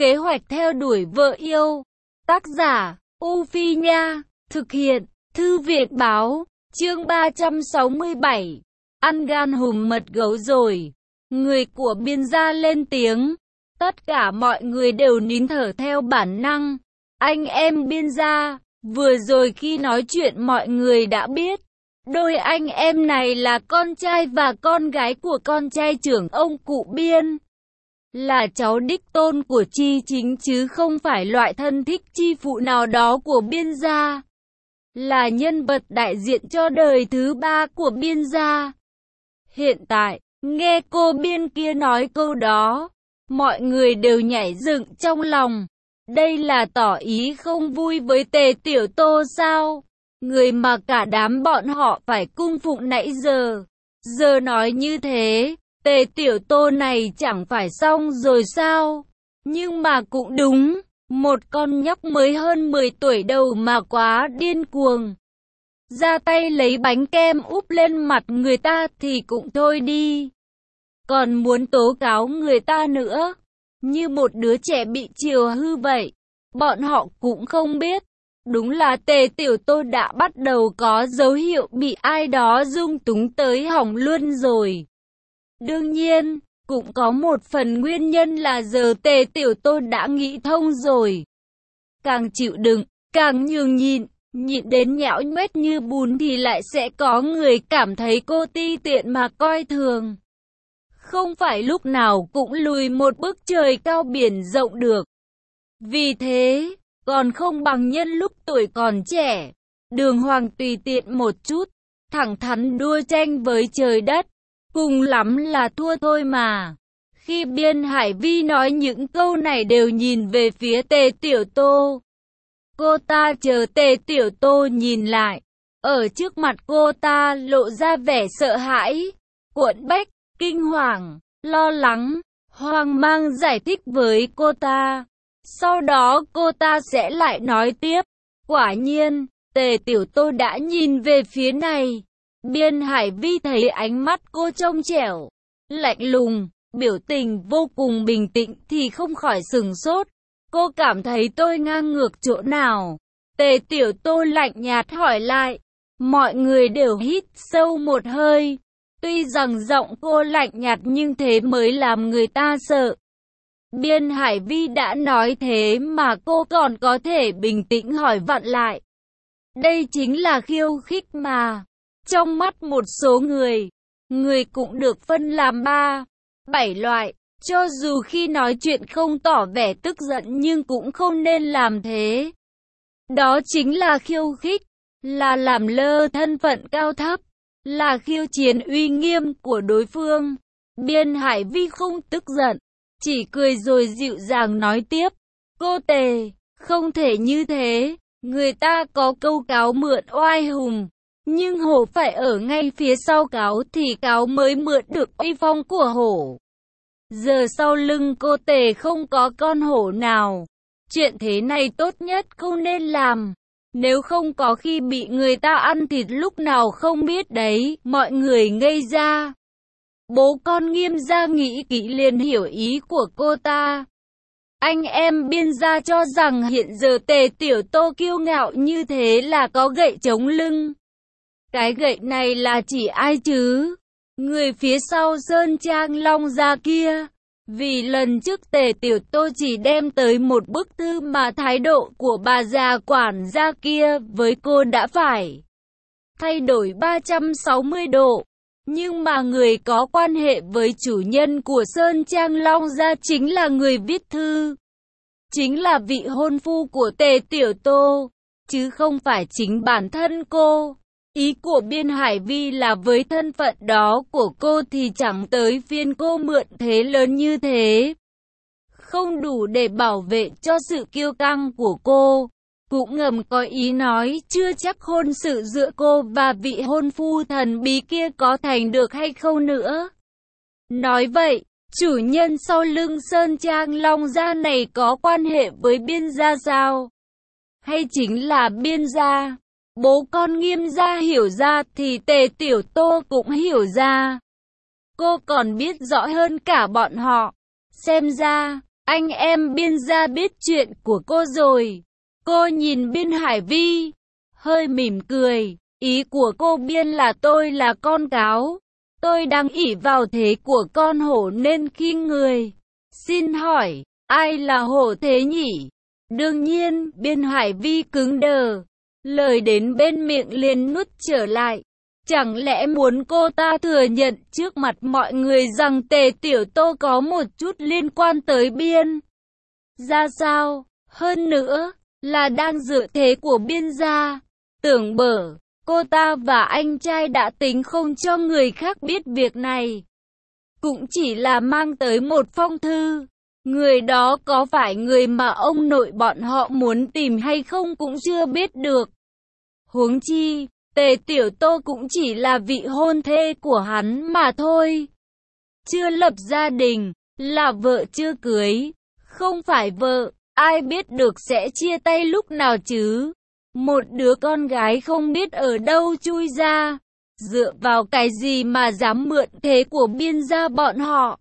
Kế hoạch theo đuổi vợ yêu. Tác giả, U Phi Nha. Thực hiện, Thư viện Báo. Chương 367. Ăn gan hùm mật gấu rồi. Người của Biên gia lên tiếng. Tất cả mọi người đều nín thở theo bản năng. Anh em Biên gia, vừa rồi khi nói chuyện mọi người đã biết. Đôi anh em này là con trai và con gái của con trai trưởng ông cụ Biên. Là cháu đích tôn của Chi Chính chứ không phải loại thân thích chi phụ nào đó của Biên gia. Là nhân vật đại diện cho đời thứ ba của Biên gia. Hiện tại, nghe cô Biên kia nói câu đó, mọi người đều nhảy dựng trong lòng. Đây là tỏ ý không vui với Tề Tiểu Tô sao? Người mà cả đám bọn họ phải cung phụng nãy giờ. Giờ nói như thế, Tề Tiểu Tô này chẳng phải xong rồi sao? Nhưng mà cũng đúng, một con nhóc mới hơn 10 tuổi đầu mà quá điên cuồng. Ra tay lấy bánh kem úp lên mặt người ta thì cũng thôi đi. Còn muốn tố cáo người ta nữa, như một đứa trẻ bị chiều hư vậy. Bọn họ cũng không biết. Đúng là Tề Tiểu Tô đã bắt đầu có dấu hiệu bị ai đó dung túng tới hỏng luôn rồi. Đương nhiên, cũng có một phần nguyên nhân là giờ Tề Tiểu Tô đã nghĩ thông rồi. Càng chịu đựng, càng nhường nhịn, nhịn đến nhão nhoét như bùn thì lại sẽ có người cảm thấy cô ti tiện mà coi thường. Không phải lúc nào cũng lùi một bước trời cao biển rộng được. Vì thế, còn không bằng nhân lúc tuổi còn trẻ, đường hoàng tùy tiện một chút, thẳng thắn đua tranh với trời đất, cùng lắm là thua thôi mà. Khi Biên Hải Vi nói những câu này đều nhìn về phía Tề Tiểu Tô. Cô ta chờ Tề Tiểu Tô nhìn lại, ở trước mặt cô ta lộ ra vẻ sợ hãi, cuộn bách, kinh hoàng, lo lắng, hoang mang giải thích với cô ta. Sau đó cô ta sẽ lại nói tiếp. Quả nhiên, Tề Tiểu Tô đã nhìn về phía này. Biên Hải Vi thấy ánh mắt cô trong trẻo, lạnh lùng, biểu tình vô cùng bình tĩnh thì không khỏi sửng sốt. Cô cảm thấy tôi ngang ngược chỗ nào? Tề Tiểu Tô lạnh nhạt hỏi lại. Mọi người đều hít sâu một hơi. Tuy rằng giọng cô lạnh nhạt nhưng thế mới làm người ta sợ. Biên Hải Vi đã nói thế mà cô còn có thể bình tĩnh hỏi vặn lại. Đây chính là khiêu khích mà. Trong mắt một số người cũng được phân làm 3, 7 loại. Cho dù khi nói chuyện không tỏ vẻ tức giận nhưng cũng không nên làm thế. Đó chính là khiêu khích, là làm lơ thân phận cao thấp, là khiêu chiến uy nghiêm của đối phương. Biên Hải Vi không tức giận, chỉ cười rồi dịu dàng nói tiếp. Cô Tề, không thể như thế, người ta có câu cáo mượn oai hùng, nhưng hổ phải ở ngay phía sau cáo thì cáo mới mượn được uy phong của hổ. Giờ sau lưng cô Tề không có con hổ nào. Chuyện thế này tốt nhất không nên làm. Nếu không có khi bị người ta ăn thịt lúc nào không biết đấy. Mọi người ngây ra. Bố con Nghiêm gia nghĩ kỹ liền hiểu ý của cô ta. Anh em Biên gia cho rằng hiện giờ Tề Tiểu Tô kiêu ngạo như thế là có gậy chống lưng. Cái gậy này là chỉ ai chứ? Người phía sau Sơn Trang Long gia kia. Vì lần trước Tề Tiểu Tô chỉ đem tới một bức thư mà thái độ của bà già quản gia kia với cô đã phải thay đổi 360 độ. Nhưng mà người có quan hệ với chủ nhân của Sơn Trang Long gia chính là người viết thư. Chính là vị hôn phu của Tề Tiểu Tô, chứ không phải chính bản thân cô. Ý của Biên Hải Vi là với thân phận đó của cô thì chẳng tới phiên cô mượn thế lớn như thế. Không đủ để bảo vệ cho sự kiêu căng của cô. Cũng ngầm có ý nói chưa chắc hôn sự giữa cô và vị hôn phu thần bí kia có thành được hay không nữa. Nói vậy, chủ nhân sau lưng Sơn Trang Long gia này có quan hệ với Biên gia sao? Hay chính là Biên gia? Bố con Nghiêm gia hiểu ra thì Tề Tiểu Tô cũng hiểu ra. Cô còn biết rõ hơn cả bọn họ. Xem ra, anh em Biên gia biết chuyện của cô rồi. Cô nhìn Biên Hải Vi, hơi mỉm cười. Ý của cô Biên là tôi là con cáo. Tôi đang ỷ vào thế của con hổ nên khinh người. Xin hỏi, ai là hổ thế nhỉ? Đương nhiên, Biên Hải Vi cứng đờ. Lời đến bên miệng liền nuốt trở lại. Chẳng lẽ muốn cô ta thừa nhận trước mặt mọi người rằng Tề Tiểu Tô có một chút liên quan tới Biên gia sao? Hơn nữa, là đang dựa thế của Biên gia. Tưởng bở, cô ta và anh trai đã tính không cho người khác biết việc này. Cũng chỉ là mang tới một phong thư. Người đó có phải người mà ông nội bọn họ muốn tìm hay không cũng chưa biết được. Huống chi, Tề Tiểu Tô cũng chỉ là vị hôn thê của hắn mà thôi. Chưa lập gia đình, là vợ chưa cưới. Không phải vợ, ai biết được sẽ chia tay lúc nào chứ. Một đứa con gái không biết ở đâu chui ra. Dựa vào cái gì mà dám mượn thế của Biên gia bọn họ.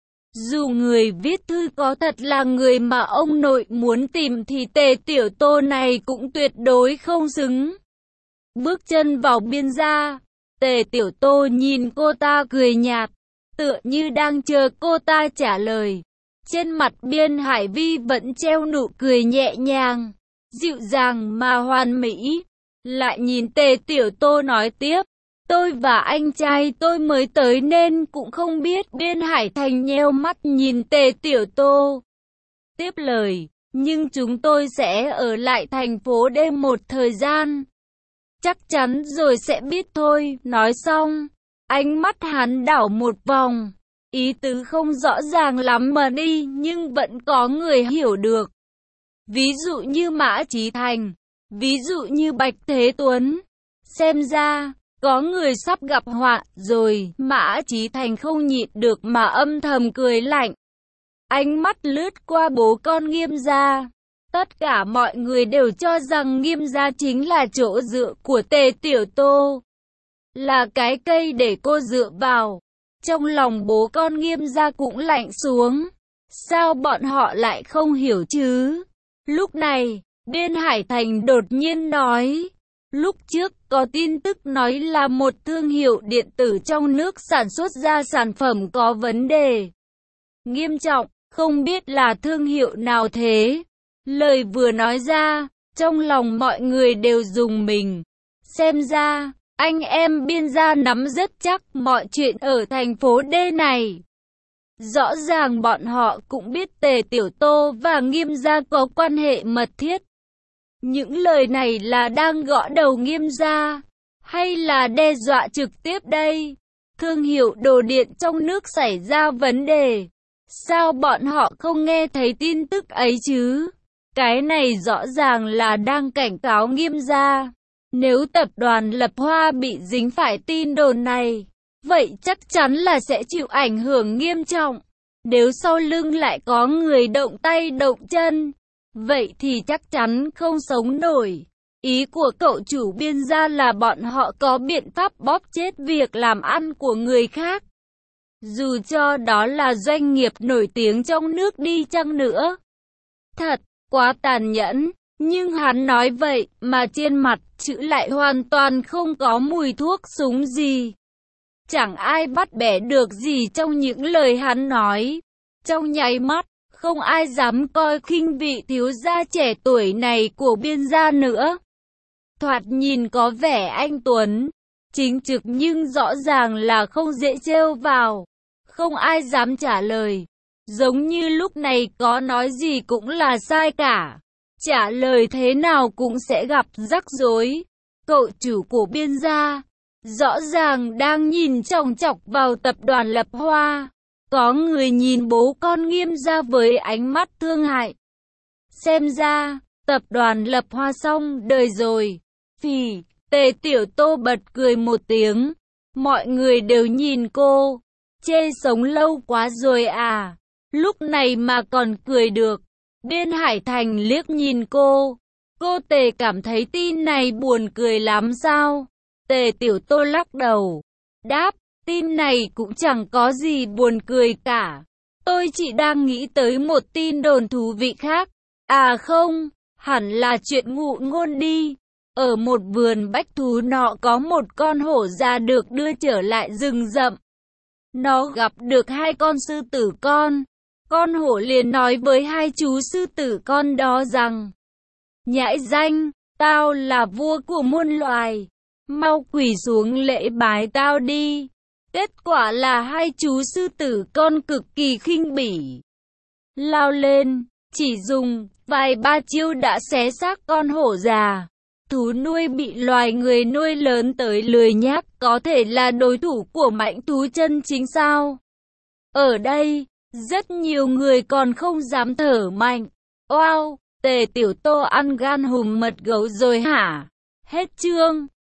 Dù người viết thư có thật là người mà ông nội muốn tìm thì Tề Tiểu Tô này cũng tuyệt đối không xứng. Bước chân vào Biên gia, Tề Tiểu Tô nhìn cô ta cười nhạt, tựa như đang chờ cô ta trả lời. Trên mặt Biên Hải Vi vẫn treo nụ cười nhẹ nhàng, dịu dàng mà hoàn mỹ. Lại nhìn Tề Tiểu Tô nói tiếp, tôi và anh trai tôi mới tới nên cũng không biết. Biên Hải Thành nheo mắt nhìn Tề Tiểu Tô. Tiếp lời, nhưng chúng tôi sẽ ở lại thành phố đêm một thời gian. Chắc chắn rồi sẽ biết thôi. Nói xong, ánh mắt hắn đảo một vòng. Ý tứ không rõ ràng lắm mà đi, nhưng vẫn có người hiểu được. Ví dụ như Mã Chí Thành, ví dụ như Bạch Thế Tuấn. Xem ra, có người sắp gặp họa rồi. Mã Chí Thành không nhịn được mà âm thầm cười lạnh. Ánh mắt lướt qua bố con Nghiêm gia. Tất cả mọi người đều cho rằng Nghiêm gia chính là chỗ dựa của Tề Tiểu Tô. Là cái cây để cô dựa vào. Trong lòng bố con Nghiêm gia cũng lạnh xuống. Sao bọn họ lại không hiểu chứ? Lúc này, Biên Hải Thành đột nhiên nói. Lúc trước có tin tức nói là một thương hiệu điện tử trong nước sản xuất ra sản phẩm có vấn đề nghiêm trọng, không biết là thương hiệu nào thế. Lời vừa nói ra, trong lòng mọi người đều rùng mình. Xem ra, anh em Biên gia nắm rất chắc mọi chuyện ở thành phố D này. Rõ ràng bọn họ cũng biết Tề Tiểu Tô và Nghiêm gia có quan hệ mật thiết. Những lời này là đang gõ đầu Nghiêm gia, hay là đe dọa trực tiếp đây? Thương hiệu đồ điện trong nước xảy ra vấn đề. Sao bọn họ không nghe thấy tin tức ấy chứ? Cái này rõ ràng là đang cảnh cáo Nghiêm gia. Nếu tập đoàn Lập Hoa bị dính phải tin đồn này, vậy chắc chắn là sẽ chịu ảnh hưởng nghiêm trọng. Nếu sau lưng lại có người động tay động chân, vậy thì chắc chắn không sống nổi. Ý của cậu chủ Biên gia là bọn họ có biện pháp bóp chết việc làm ăn của người khác. Dù cho đó là doanh nghiệp nổi tiếng trong nước đi chăng nữa. Thật, quá tàn nhẫn. Nhưng hắn nói vậy mà trên mặt chữ lại hoàn toàn không có mùi thuốc súng gì. Chẳng ai bắt bẻ được gì trong những lời hắn nói. Trong nháy mắt, không ai dám coi khinh vị thiếu gia trẻ tuổi này của Biên gia nữa. Thoạt nhìn có vẻ anh tuấn, chính trực nhưng rõ ràng là không dễ trêu vào. Không ai dám trả lời. Giống như lúc này có nói gì cũng là sai cả. Trả lời thế nào cũng sẽ gặp rắc rối. Cậu chủ của Biên gia rõ ràng đang nhìn chòng chọc vào tập đoàn Lập Hoa. Có người nhìn bố con Nghiêm gia với ánh mắt thương hại. Xem ra, tập đoàn Lập Hoa xong đời rồi. Phì, Tề Tiểu Tô bật cười một tiếng. Mọi người đều nhìn cô. Chê sống lâu quá rồi à? Lúc này mà còn cười được. Biên Hải Thành liếc nhìn cô. Cô Tề cảm thấy tin này buồn cười lắm sao? Tề Tiểu Tô lắc đầu. Đáp, tin này cũng chẳng có gì buồn cười cả. Tôi chỉ đang nghĩ tới một tin đồn thú vị khác. À không, hẳn là chuyện ngụ ngôn đi. Ở một vườn bách thú nọ có một con hổ già được đưa trở lại rừng rậm. Nó gặp được hai con sư tử con. Con hổ liền nói với hai chú sư tử con đó rằng: nhãi danh, tao là vua của muôn loài. Mau quỳ xuống lễ bái tao đi. Kết quả là hai chú sư tử con cực kỳ khinh bỉ. Lao lên, chỉ dùng vài ba chiêu đã xé xác con hổ già. Thú nuôi bị loài người nuôi lớn tới lười nhác có thể là đối thủ của mãnh thú chân chính sao? Ở đây, rất nhiều người còn không dám thở mạnh. Wow, Tề Tiểu Tô ăn gan hùm mật gấu rồi hả? Hết chương.